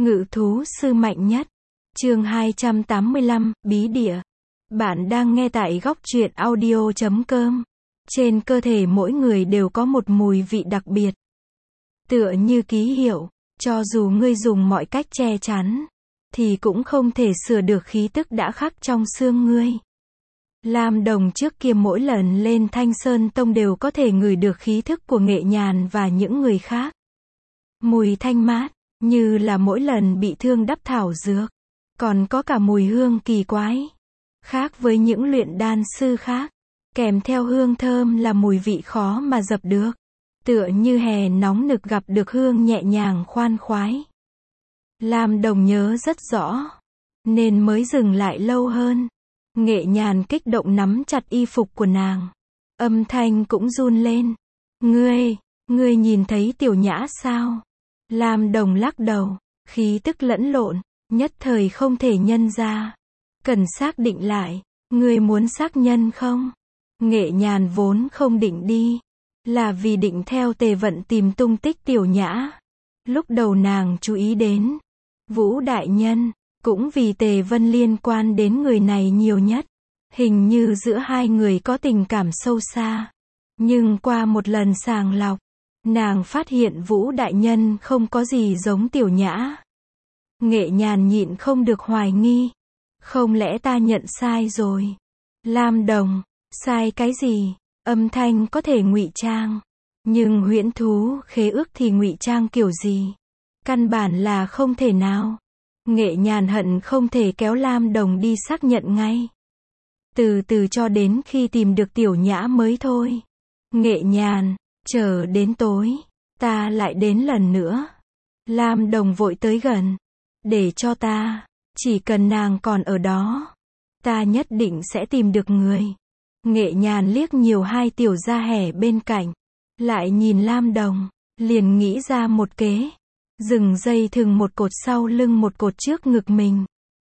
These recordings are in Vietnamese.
Ngự thú sư mạnh nhất. Chương 285, Bí địa. Bạn đang nghe tại góc truyện audio.com. Trên cơ thể mỗi người đều có một mùi vị đặc biệt. Tựa như ký hiệu, cho dù ngươi dùng mọi cách che chắn, thì cũng không thể sửa được khí tức đã khắc trong xương ngươi. Lam Đồng trước kia mỗi lần lên Thanh Sơn Tông đều có thể ngửi được khí thức của Nghệ Nhàn và những người khác. Mùi thanh mát, như là mỗi lần bị thương đắp thảo dược. Còn có cả mùi hương kỳ quái. Khác với những luyện đan sư khác, kèm theo hương thơm là mùi vị khó mà dập được. Tựa như hè nóng nực gặp được hương nhẹ nhàng khoan khoái. Lam Đồng nhớ rất rõ, nên mới dừng lại lâu hơn. Nghệ Nhàn kích động nắm chặt y phục của nàng. Âm thanh cũng run lên. Ngươi nhìn thấy Tiểu Nhã sao? Lam Đồng lắc đầu, khí tức lẫn lộn, nhất thời không thể nhân ra. Cần xác định lại, ngươi muốn xác nhân không? Nghệ Nhàn vốn không định đi, là vì định theo Tề Vận tìm tung tích Tiểu Nhã. Lúc đầu nàng chú ý đến Vũ đại nhân, cũng vì Tề Vân liên quan đến người này nhiều nhất. Hình như giữa hai người có tình cảm sâu xa. Nhưng qua một lần sàng lọc, nàng phát hiện Vũ đại nhân không có gì giống Tiểu Nhã. Nghệ Nhàn nhịn không được hoài nghi. Không lẽ ta nhận sai rồi? Lam Đồng, sai cái gì? Âm thanh có thể ngụy trang, nhưng huyễn thú khế ước thì ngụy trang kiểu gì? Căn bản là không thể nào. Nghệ Nhàn hận không thể kéo Lam Đồng đi xác nhận ngay. Từ từ cho đến khi tìm được Tiểu Nhã mới thôi. Nghệ Nhàn, chờ đến tối, ta lại đến lần nữa. Lam Đồng vội tới gần. Để cho ta, chỉ cần nàng còn ở đó, ta nhất định sẽ tìm được người. Nghệ Nhàn liếc nhiều hai tiểu gia hẻ bên cạnh, lại nhìn Lam Đồng, liền nghĩ ra một kế. Dừng dây thừng một cột sau lưng một cột trước ngực mình.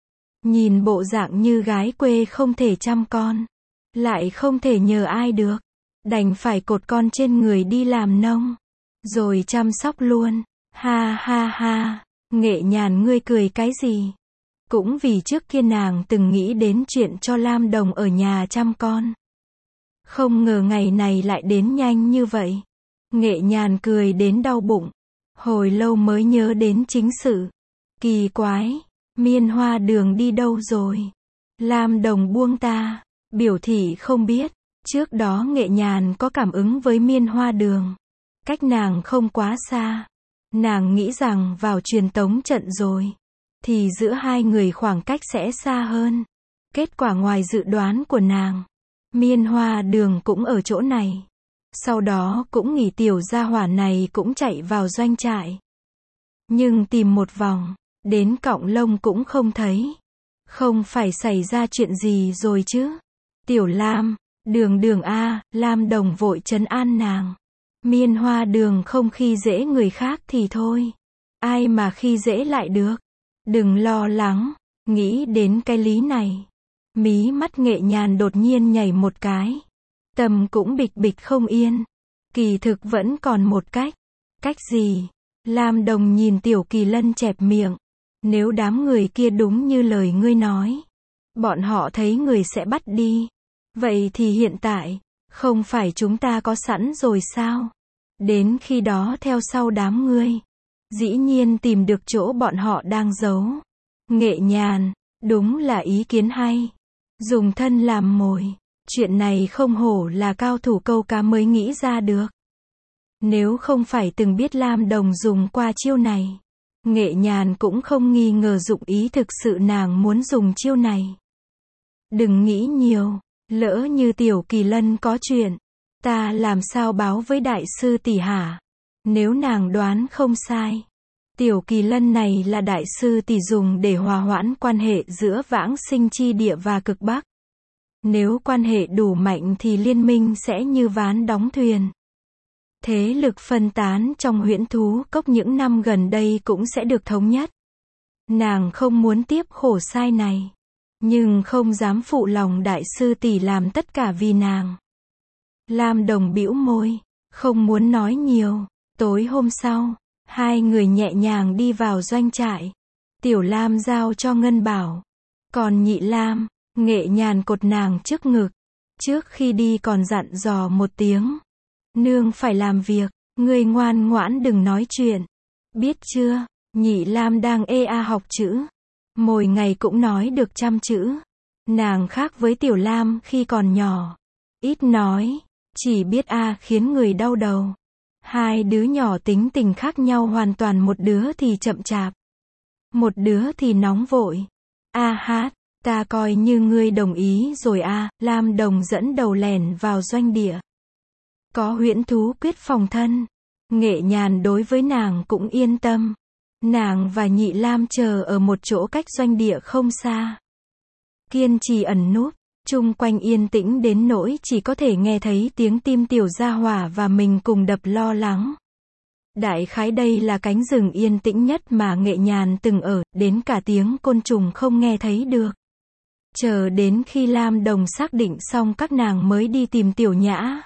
Nhìn bộ dạng như gái quê không thể chăm con, lại không thể nhờ ai được, đành phải cột con trên người đi làm nông, rồi chăm sóc luôn. Ha ha ha, Nghệ Nhàn ngươi cười cái gì? Cũng vì trước kia nàng từng nghĩ đến chuyện cho Lam Đồng ở nhà chăm con. Không ngờ ngày này lại đến nhanh như vậy. Nghệ Nhàn cười đến đau bụng. Hồi lâu mới nhớ đến chính sự. Kỳ quái, Miên Hoa Đường đi đâu rồi? Lam Đồng buông ta, biểu thị không biết. Trước đó Nghệ Nhàn có cảm ứng với Miên Hoa Đường. Cách nàng không quá xa. Nàng nghĩ rằng vào truyền tống trận rồi, thì giữa hai người khoảng cách sẽ xa hơn. Kết quả ngoài dự đoán của nàng, Miên Hoa Đường cũng ở chỗ này. Sau đó cũng nghĩ tiểu gia hỏa này cũng chạy vào doanh trại. Nhưng tìm một vòng, đến cọng lông cũng không thấy. Không phải xảy ra chuyện gì rồi chứ? Tiểu Lam, Đường a, Lam Đồng vội trấn an nàng. Miên Hoa Đường không khi dễ người khác thì thôi. Ai mà khi dễ lại được? Đừng lo lắng, nghĩ đến cái lý này. Mí mắt Nghệ Nhàn đột nhiên nhảy một cái. Tâm cũng bịch bịch không yên. Kỳ thực vẫn còn một cách. Cách gì? Lam Đồng nhìn Tiểu Kỳ Lân chẹp miệng. Nếu đám người kia đúng như lời ngươi nói, bọn họ thấy người sẽ bắt đi. Vậy thì hiện tại, không phải chúng ta có sẵn rồi sao? Đến khi đó theo sau đám ngươi, dĩ nhiên tìm được chỗ bọn họ đang giấu. Nghệ Nhàn, đúng là ý kiến hay. Dùng thân làm mồi. Chuyện này không hổ là cao thủ câu cá mới nghĩ ra được. Nếu không phải từng biết Lam Đồng dùng qua chiêu này, Nghệ Nhàn cũng không nghi ngờ dụng ý thực sự nàng muốn dùng chiêu này. Đừng nghĩ nhiều, lỡ như Tiểu Kỳ Lân có chuyện, ta làm sao báo với đại sư tỷ hả? Nếu nàng đoán không sai, Tiểu Kỳ Lân này là đại sư tỷ dùng để hòa hoãn quan hệ giữa Vãng Sinh Chi Địa và Cực Bắc. Nếu quan hệ đủ mạnh thì liên minh sẽ như ván đóng thuyền. Thế lực phân tán trong huyễn thú cốc những năm gần đây cũng sẽ được thống nhất. Nàng không muốn tiếp khổ sai này, nhưng không dám phụ lòng đại sư tỷ làm tất cả vì nàng. Lam Đồng bĩu môi, không muốn nói nhiều. Tối hôm sau, hai người nhẹ nhàng đi vào doanh trại. Tiểu Lam giao cho Ngân Bảo. Còn Nhị Lam, Nghệ Nhàn cột nàng trước ngực. Trước khi đi còn dặn dò một tiếng. Nương phải làm việc, ngươi ngoan ngoãn đừng nói chuyện. Biết chưa? Nhị Lam đang học chữ. Mỗi ngày cũng nói được 100 chữ. Nàng khác với Tiểu Lam khi còn nhỏ. Ít nói, chỉ biết khiến người đau đầu. Hai đứa nhỏ tính tình khác nhau hoàn toàn, một đứa thì chậm chạp. Một đứa thì nóng vội. Hát, ta coi như ngươi đồng ý rồi Lam Đồng dẫn đầu lẻn vào doanh địa. Có huyễn thú quyết phòng thân. Nghệ Nhàn đối với nàng cũng yên tâm. Nàng và Nhị Lam chờ ở một chỗ cách doanh địa không xa. Kiên trì ẩn núp, chung quanh yên tĩnh đến nỗi chỉ có thể nghe thấy tiếng tim tiểu gia hỏa và mình cùng đập lo lắng. Đại khái đây là cánh rừng yên tĩnh nhất mà Nghệ Nhàn từng ở, đến cả tiếng côn trùng không nghe thấy được. Chờ đến khi Lam Đồng xác định xong các nàng mới đi tìm Tiểu Nhã.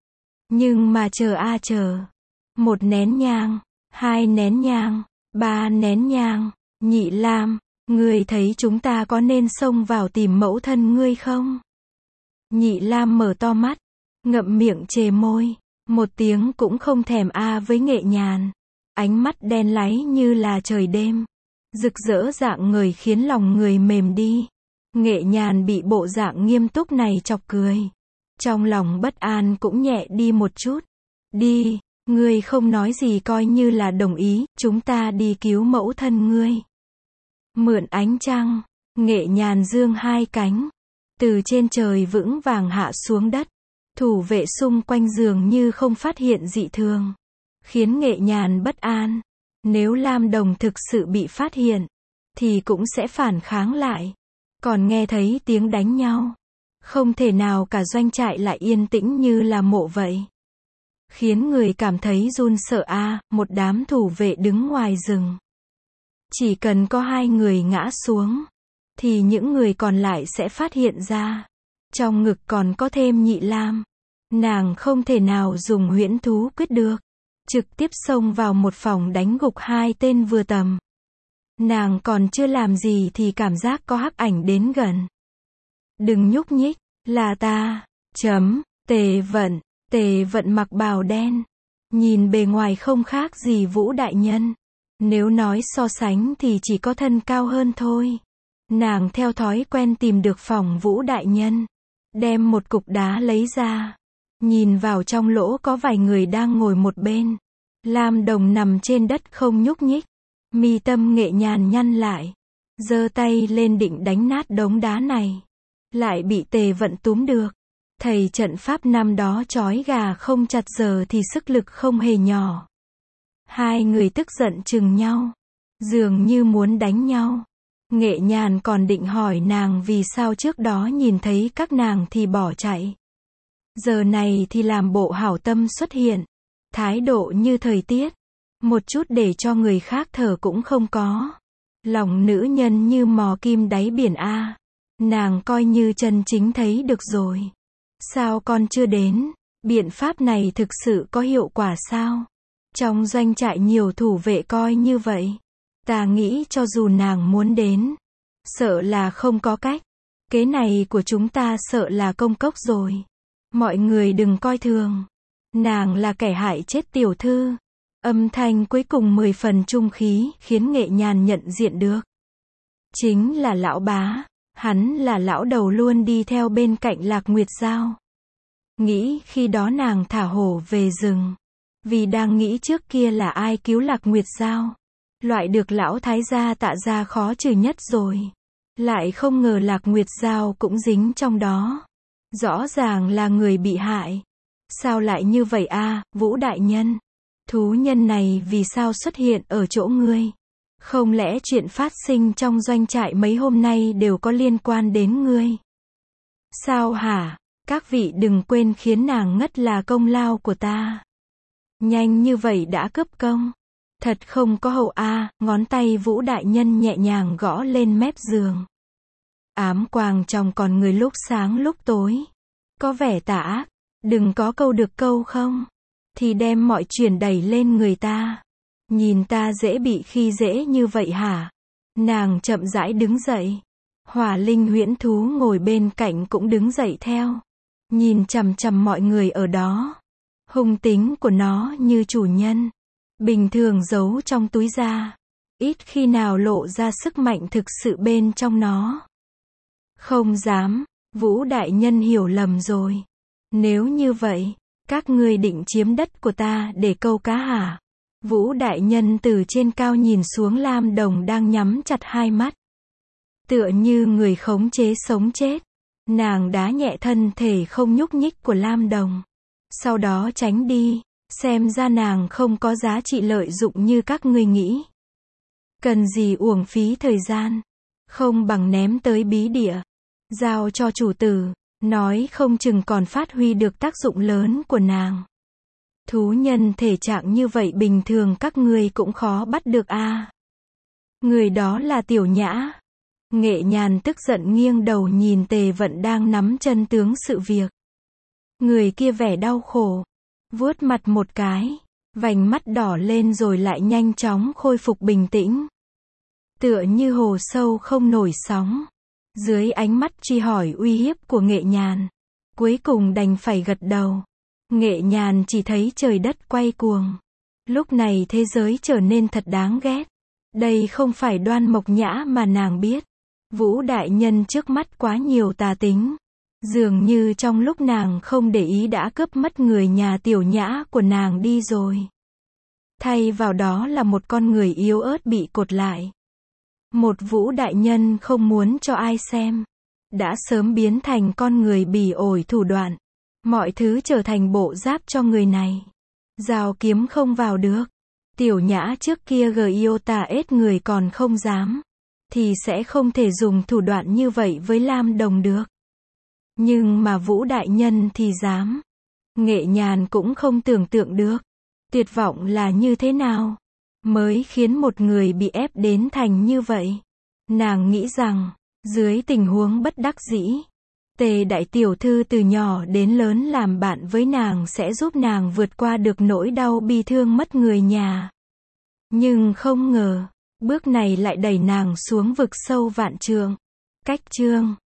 Nhưng mà chờ. 1 nén nhang, 2 nén nhang, 3 nén nhang. Nhị Lam, ngươi thấy chúng ta có nên xông vào tìm mẫu thân ngươi không? Nhị Lam mở to mắt, ngậm miệng chề môi, một tiếng cũng không thèm với Nghệ Nhàn. Ánh mắt đen láy như là trời đêm, rực rỡ dạng người khiến lòng người mềm đi. Nghệ Nhàn bị bộ dạng nghiêm túc này chọc cười. Trong lòng bất an cũng nhẹ đi một chút. Đi, ngươi không nói gì coi như là đồng ý, chúng ta đi cứu mẫu thân ngươi. Mượn ánh trăng, Nghệ Nhàn dương 2 cánh. Từ trên trời vững vàng hạ xuống đất. Thủ vệ xung quanh dường như không phát hiện dị thường. Khiến Nghệ Nhàn bất an. Nếu Lam Đồng thực sự bị phát hiện, thì cũng sẽ phản kháng lại. Còn nghe thấy tiếng đánh nhau. Không thể nào cả doanh trại lại yên tĩnh như là mộ vậy. Khiến người cảm thấy run sợ một đám thủ vệ đứng ngoài rừng. Chỉ cần có 2 người ngã xuống, thì những người còn lại sẽ phát hiện ra. Trong ngực còn có thêm Nhị Lam. Nàng không thể nào dùng huyễn thú quyết được. Trực tiếp xông vào một phòng đánh gục 2 tên vừa tầm. Nàng còn chưa làm gì thì cảm giác có hắc ảnh đến gần. Đừng nhúc nhích, là ta. Tề Vận mặc bào đen. Nhìn bề ngoài không khác gì Vũ đại nhân. Nếu nói so sánh thì chỉ có thân cao hơn thôi. Nàng theo thói quen tìm được phòng Vũ đại nhân. Đem một cục đá lấy ra. Nhìn vào trong lỗ có vài người đang ngồi một bên. Lam Đồng nằm trên đất không nhúc nhích. Mi tâm Nghệ Nhàn nhăn lại. Giơ tay lên định đánh nát đống đá này. Lại bị Tề Vận túm được. Thầy trận pháp năm đó trói gà không chặt giờ thì sức lực không hề nhỏ. 2 người tức giận chừng nhau. Dường như muốn đánh nhau. Nghệ Nhàn còn định hỏi nàng vì sao trước đó nhìn thấy các nàng thì bỏ chạy. Giờ này thì làm bộ hảo tâm xuất hiện. Thái độ như thời tiết. Một chút để cho người khác thở cũng không có. Lòng nữ nhân như mò kim đáy biển Nàng coi như chân chính thấy được rồi. Sao con chưa đến? Biện pháp này thực sự có hiệu quả sao? Trong doanh trại nhiều thủ vệ coi như vậy. Ta nghĩ cho dù nàng muốn đến, sợ là không có cách. Kế này của chúng ta sợ là công cốc rồi. Mọi người đừng coi thường. Nàng là kẻ hại chết tiểu thư. Âm thanh cuối cùng 10 phần trung khí khiến Nghệ Nhàn nhận diện được. Chính là lão bá. Hắn là lão đầu luôn đi theo bên cạnh Lạc Nguyệt Giao. Nghĩ khi đó nàng thả hổ về rừng. Vì đang nghĩ trước kia là ai cứu Lạc Nguyệt Giao. Loại được lão thái gia Tạ gia khó trừ nhất rồi. Lại không ngờ Lạc Nguyệt Giao cũng dính trong đó. Rõ ràng là người bị hại. Sao lại như vậy Vũ đại nhân? Thú nhân này vì sao xuất hiện ở chỗ ngươi? Không lẽ chuyện phát sinh trong doanh trại mấy hôm nay đều có liên quan đến ngươi? Sao hả? Các vị đừng quên khiến nàng ngất là công lao của ta. Nhanh như vậy đã cướp công. Thật không có hậu ngón tay Vũ đại nhân nhẹ nhàng gõ lên mép giường. Ám quang trong con người lúc sáng lúc tối. Có vẻ tà ác. Đừng có câu được câu không? Thì đem mọi chuyện đẩy lên người ta. Nhìn ta dễ bị khi dễ như vậy hả? Nàng chậm rãi đứng dậy. Hỏa linh huyễn thú ngồi bên cạnh cũng đứng dậy theo. Nhìn chằm chằm mọi người ở đó. Hung tính của nó như chủ nhân. Bình thường giấu trong túi da. Ít khi nào lộ ra sức mạnh thực sự bên trong nó. Không dám, Vũ đại nhân hiểu lầm rồi. Nếu như vậy, các ngươi định chiếm đất của ta để câu cá hả? Vũ đại nhân từ trên cao nhìn xuống Lam Đồng đang nhắm chặt hai mắt. Tựa như người khống chế sống chết. Nàng đá nhẹ thân thể không nhúc nhích của Lam Đồng. Sau đó tránh đi, xem ra nàng không có giá trị lợi dụng như các ngươi nghĩ. Cần gì uổng phí thời gian, không bằng ném tới bí địa, giao cho chủ tử, nói không chừng còn phát huy được tác dụng lớn của nàng. Thú nhân thể trạng như vậy bình thường các ngươi cũng khó bắt được a. Người đó là Tiểu Nhã. Nghệ Nhàn tức giận nghiêng đầu nhìn Tề Vận đang nắm chân tướng sự việc. Người kia vẻ đau khổ, vuốt mặt một cái, vành mắt đỏ lên rồi lại nhanh chóng khôi phục bình tĩnh. Tựa như hồ sâu không nổi sóng. Dưới ánh mắt truy hỏi uy hiếp của Nghệ Nhàn, cuối cùng đành phải gật đầu. Nghệ Nhàn chỉ thấy trời đất quay cuồng. Lúc này thế giới trở nên thật đáng ghét. Đây không phải Đoan Mộc Nhã mà nàng biết. Vũ đại nhân trước mắt quá nhiều tà tính. Dường như trong lúc nàng không để ý đã cướp mất người nhà Tiểu Nhã của nàng đi rồi. Thay vào đó là một con người yếu ớt bị cột lại. Một Vũ đại nhân không muốn cho ai xem. Đã sớm biến thành con người bỉ ổi thủ đoạn. Mọi thứ trở thành bộ giáp cho người này. Dao kiếm không vào được. Tiểu Nhã trước kia Giota ết người còn không dám. Thì sẽ không thể dùng thủ đoạn như vậy với Lam Đồng được. Nhưng mà Vũ đại nhân thì dám. Nghệ Nhàn cũng không tưởng tượng được. Tuyệt vọng là như thế nào. Mới khiến một người bị ép đến thành như vậy. Nàng nghĩ rằng, dưới tình huống bất đắc dĩ, Tề đại tiểu thư từ nhỏ đến lớn làm bạn với nàng sẽ giúp nàng vượt qua được nỗi đau bi thương mất người nhà. Nhưng không ngờ, bước này lại đẩy nàng xuống vực sâu vạn trượng. Cách chương